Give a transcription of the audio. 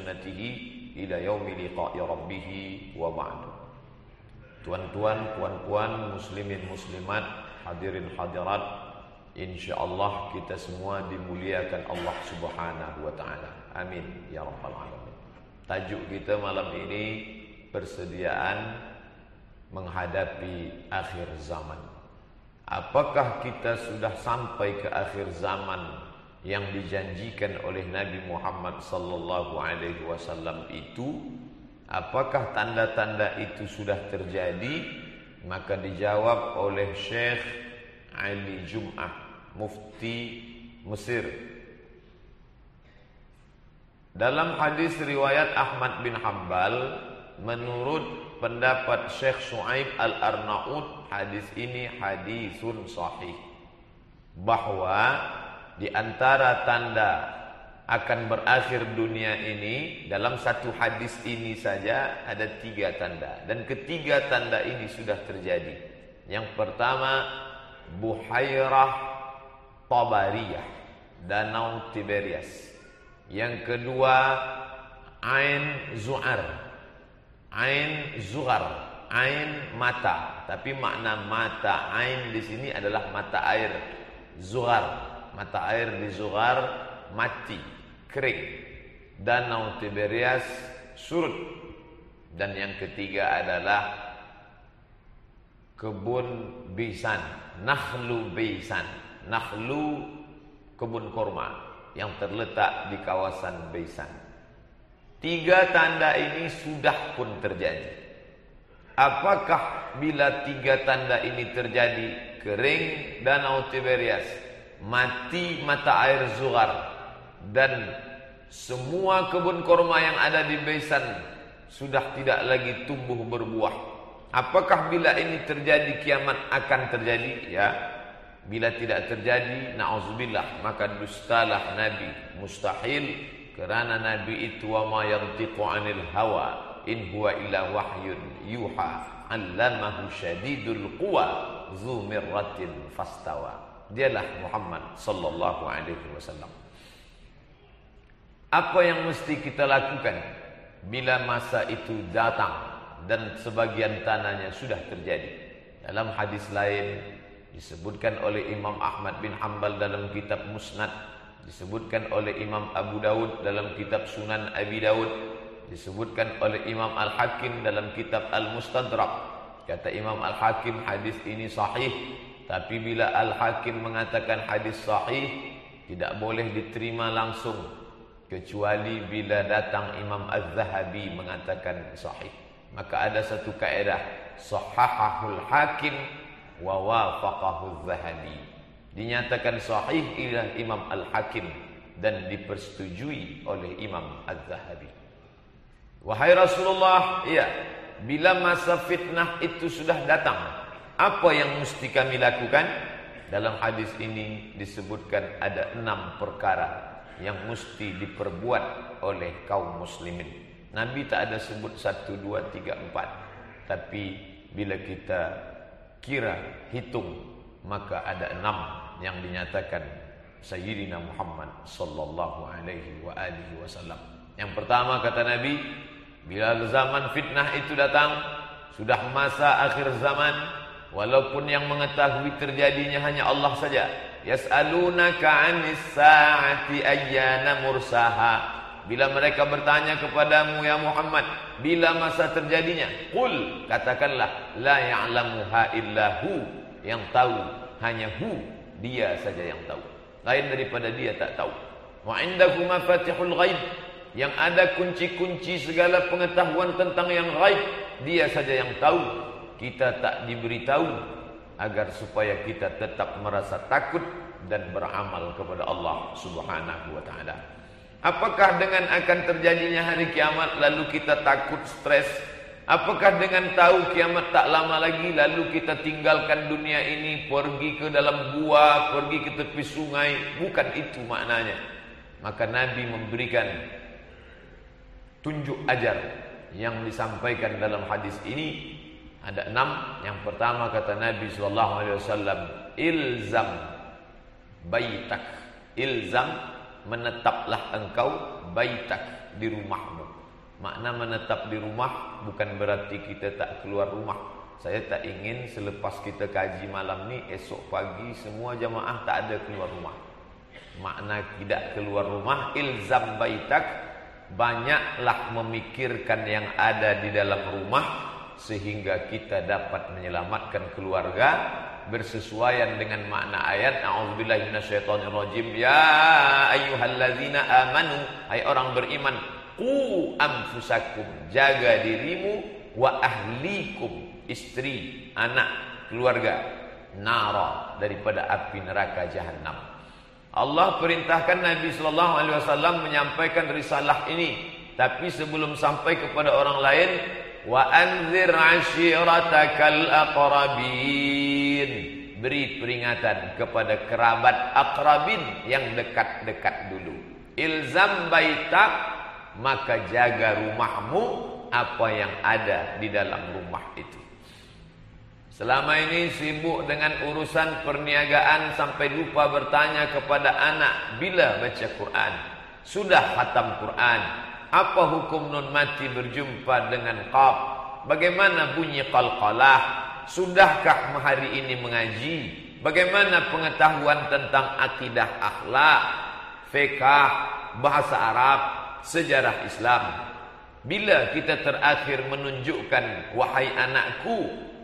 sunnatihi ila yaumi liqa'i rabbih wa ba'du. Tuan-tuan, puan-puan, muslimin muslimat, hadirin hadirat, insyaallah kita semua dimuliakan Allah Subhanahu wa taala. Amin ya rabbal alamin. Tajuk kita malam ini persediaan menghadapi akhir zaman. Apakah kita sudah sampai ke akhir zaman yang dijanjikan oleh Nabi Muhammad sallallahu alaihi wasallam itu? Apakah tanda-tanda itu sudah terjadi? Maka dijawab oleh Syekh Ali Jum'ah, mufti Mesir. Dalam hadis riwayat Ahmad bin Hanbal, menurut pendapat Syekh Shu'aib Al-Arnaud, hadis ini hadisun sahih, bahwa di antara tanda akan berakhir dunia ini, dalam satu hadis ini saja ada 3 tanda, dan ketiga tanda ini sudah terjadi. Yang pertama, Buhairah Tabariyah, Danau Tiberias. Yang kedua, Ain Zu'ar, Ain Zughar, Ain mata, tapi makna mata Ain di sini adalah mata air. Zughar, mata air di Zughar mati, kering. Danau Tiberias surut. Dan yang ketiga adalah kebun Beisan, Nakhlu Beisan, Nakhlu kebun korma yang terletak di kawasan Beisan. 3 tanda ini sudah pun terjadi. Apakah bila 3 tanda ini terjadi, kering Danau Tiberias, mati mata air Zughar, dan semua kebun korma yang ada di Beisan sudah tidak lagi tumbuh berbuah, apakah bila ini terjadi kiamat akan terjadi? Ya. Bila tidak terjadi, na'udzubillah, maka dustalah Nabi, mustahil, kerana Nabi itu wa ma yantiqu 'anil hawa in huwa illa wahyun yuha 'allamahu syadidul quwa dzu mirratin fastawa. Dialah Muhammad sallallahu alaihi wasallam. Apa yang mesti kita lakukan bila masa itu datang dan sebagian tandanya sudah terjadi? Dalam hadis lain disebutkan oleh Imam Ahmad bin Hanbal dalam kitab Musnad, disebutkan oleh Imam Abu Daud dalam kitab Sunan Abi Daud, disebutkan oleh Imam Al-Hakim dalam kitab Al-Mustadrak. Kata Imam Al-Hakim, hadis ini sahih. Tapi bila Al-Hakim mengatakan hadis sahih, tidak boleh diterima langsung, kecuali bila datang Imam Az-Zahabi mengatakan sahih. Maka ada satu kaedah, sahahahul hakim wa wafaqahu Az-Zahabi. Dinyatakan sahih oleh Imam Al-Hakim dan dipersetujui oleh Imam Az-Zahabi. Wahai Rasulullah, ya, bila masa fitnah itu sudah datang, apa yang mesti kami lakukan? Dalam hadis ini disebutkan ada 6 perkara yang mesti diperbuat oleh kaum muslimin. Nabi tak ada sebut 1, 2, 3, 4. Tapi bila kita hitung, maka ada 6 yang dinyatakan Sayyidina Muhammad sallallahu alaihi wa alihi wasallam. Yang pertama, kata Nabi, bila zaman fitnah itu datang, sudah masa akhir zaman, walaupun yang mengetahui terjadinya hanya Allah saja. Yas'alunaka 'anis sa'ati ayyana mursaha. Bila mereka bertanya kepadamu ya Muhammad, bila masa terjadinya, qul, katakanlah, la ya'lamuha illa hu, yang tahu hanya hu, dia saja yang tahu, lain daripada dia tak tahu. Wa 'indahu mafatihul ghaib, yang ada kunci-kunci segala pengetahuan tentang yang ghaib, dia saja yang tahu. Kita tak diberitahu agar supaya kita tetap merasa takut dan beramal kepada Allah Subhanahu wa taala. Apakah dengan akan terjadinya hari kiamat lalu kita takut, stres? Apakah dengan tahu kiamat tak lama lagi lalu kita tinggalkan dunia ini, pergi ke dalam gua, pergi ke tepi sungai? Bukan itu maknanya. Maka Nabi memberikan tunjuk ajar yang disampaikan dalam hadis ini. Ada 6. Yang pertama, kata Nabi SAW, ilzam baitak. Ilzam, menetaplah engkau baitak, di rumahmu. Makna menetap di rumah bukan berarti kita tak keluar rumah. Saya tak ingin selepas kita kaji malam ni, esok pagi semua jamaah tak ada keluar rumah. Makna tidak keluar rumah, ilzam baitak, banyaklah memikirkan yang ada di dalam rumah sehingga kita dapat menyelamatkan keluarga bersesuaian dengan makna ayat. A'udzubillahi minasyaitonirrajim. Ya ayyuhallazina amanu, hai orang beriman, qu anfusakum, jaga dirimu, wa ahlikum, istri, anak, keluarga, nara, daripada api neraka jahanam. Allah perintahkan Nabi sallallahu alaihi wasallam menyampaikan risalah ini, tapi sebelum sampai kepada orang lain, wa anzir ashiratakal aqrabin, beri peringatan kepada kerabat aqrabin yang dekat-dekat dulu. Ilzam baitak, maka jaga rumahmu, apa yang ada di dalam rumah itu. Selama ini sibuk dengan urusan perniagaan sampai lupa bertanya kepada anak bila baca Quran. Sudah khatam Quran, apa hukum nun mati berjumpa dengan qaf? Bagaimana bunyi qalqalah? Sudahkah hari ini mengaji? Bagaimana pengetahuan tentang akidah, akhlak, fiqh, bahasa Arab, sejarah Islam? Bila kita terakhir menunjukkan, wahai anakku,